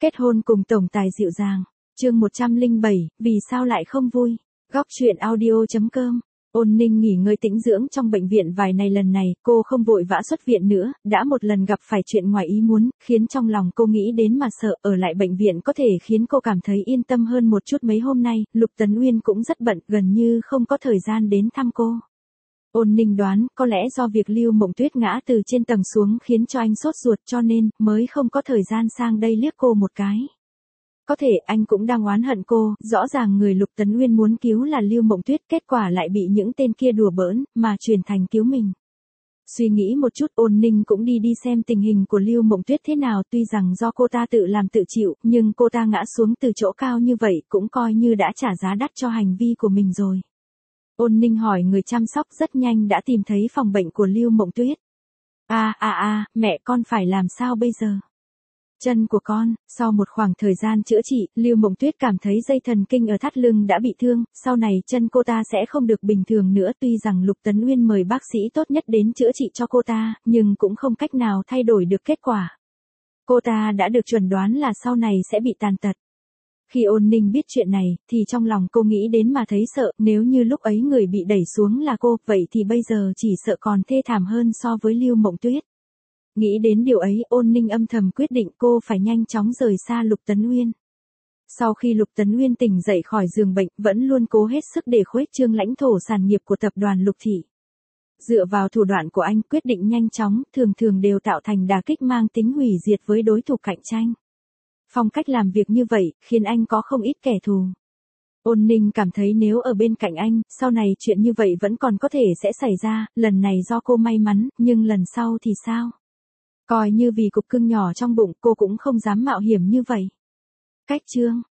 Kết hôn cùng tổng tài dịu dàng. Chương 107, vì sao lại không vui? Góc truyện audio.com. Ôn Ninh nghỉ ngơi tĩnh dưỡng trong bệnh viện vài ngày, lần này cô không vội vã xuất viện nữa, đã một lần gặp phải chuyện ngoài ý muốn, khiến trong lòng cô nghĩ đến mà sợ. Ở lại bệnh viện có thể khiến cô cảm thấy yên tâm hơn một chút. Mấy hôm nay, Lục Tấn Uyên cũng rất bận, gần như không có thời gian đến thăm cô. Ôn Ninh đoán, có lẽ do việc Lưu Mộng Tuyết ngã từ trên tầng xuống khiến cho anh sốt ruột, cho nên mới không có thời gian sang đây liếc cô một cái. Có thể anh cũng đang oán hận cô, rõ ràng người Lục Tấn Uyên muốn cứu là Lưu Mộng Tuyết, kết quả lại bị những tên kia đùa bỡn, mà chuyển thành cứu mình. Suy nghĩ một chút, Ôn Ninh cũng đi xem tình hình của Lưu Mộng Tuyết thế nào. Tuy rằng do cô ta tự làm tự chịu, nhưng cô ta ngã xuống từ chỗ cao như vậy cũng coi như đã trả giá đắt cho hành vi của mình rồi. Ôn Ninh hỏi người chăm sóc, rất nhanh đã tìm thấy phòng bệnh của Lưu Mộng Tuyết. Mẹ, con phải làm sao bây giờ? Chân của con, sau một khoảng thời gian chữa trị, Lưu Mộng Tuyết cảm thấy dây thần kinh ở thắt lưng đã bị thương, sau này chân cô ta sẽ không được bình thường nữa. Tuy rằng Lục Tấn Uyên mời bác sĩ tốt nhất đến chữa trị cho cô ta, nhưng cũng không cách nào thay đổi được kết quả. Cô ta đã được chuẩn đoán là sau này sẽ bị tàn tật. Khi Ôn Ninh biết chuyện này, thì trong lòng cô nghĩ đến mà thấy sợ, nếu như lúc ấy người bị đẩy xuống là cô, vậy thì bây giờ chỉ sợ còn thê thảm hơn so với Lưu Mộng Tuyết. Nghĩ đến điều ấy, Ôn Ninh âm thầm quyết định cô phải nhanh chóng rời xa Lục Tấn Uyên. Sau khi Lục Tấn Uyên tỉnh dậy khỏi giường bệnh, vẫn luôn cố hết sức để khuếch trương lãnh thổ sản nghiệp của tập đoàn Lục Thị. Dựa vào thủ đoạn của anh, quyết định nhanh chóng, thường đều tạo thành đả kích mang tính hủy diệt với đối thủ cạnh tranh. Phong cách làm việc như vậy, khiến anh có không ít kẻ thù. Ôn Ninh cảm thấy nếu ở bên cạnh anh, sau này chuyện như vậy vẫn còn có thể sẽ xảy ra. Lần này do cô may mắn, nhưng lần sau thì sao? Coi như vì cục cưng nhỏ trong bụng, cô cũng không dám mạo hiểm như vậy. Cách chương.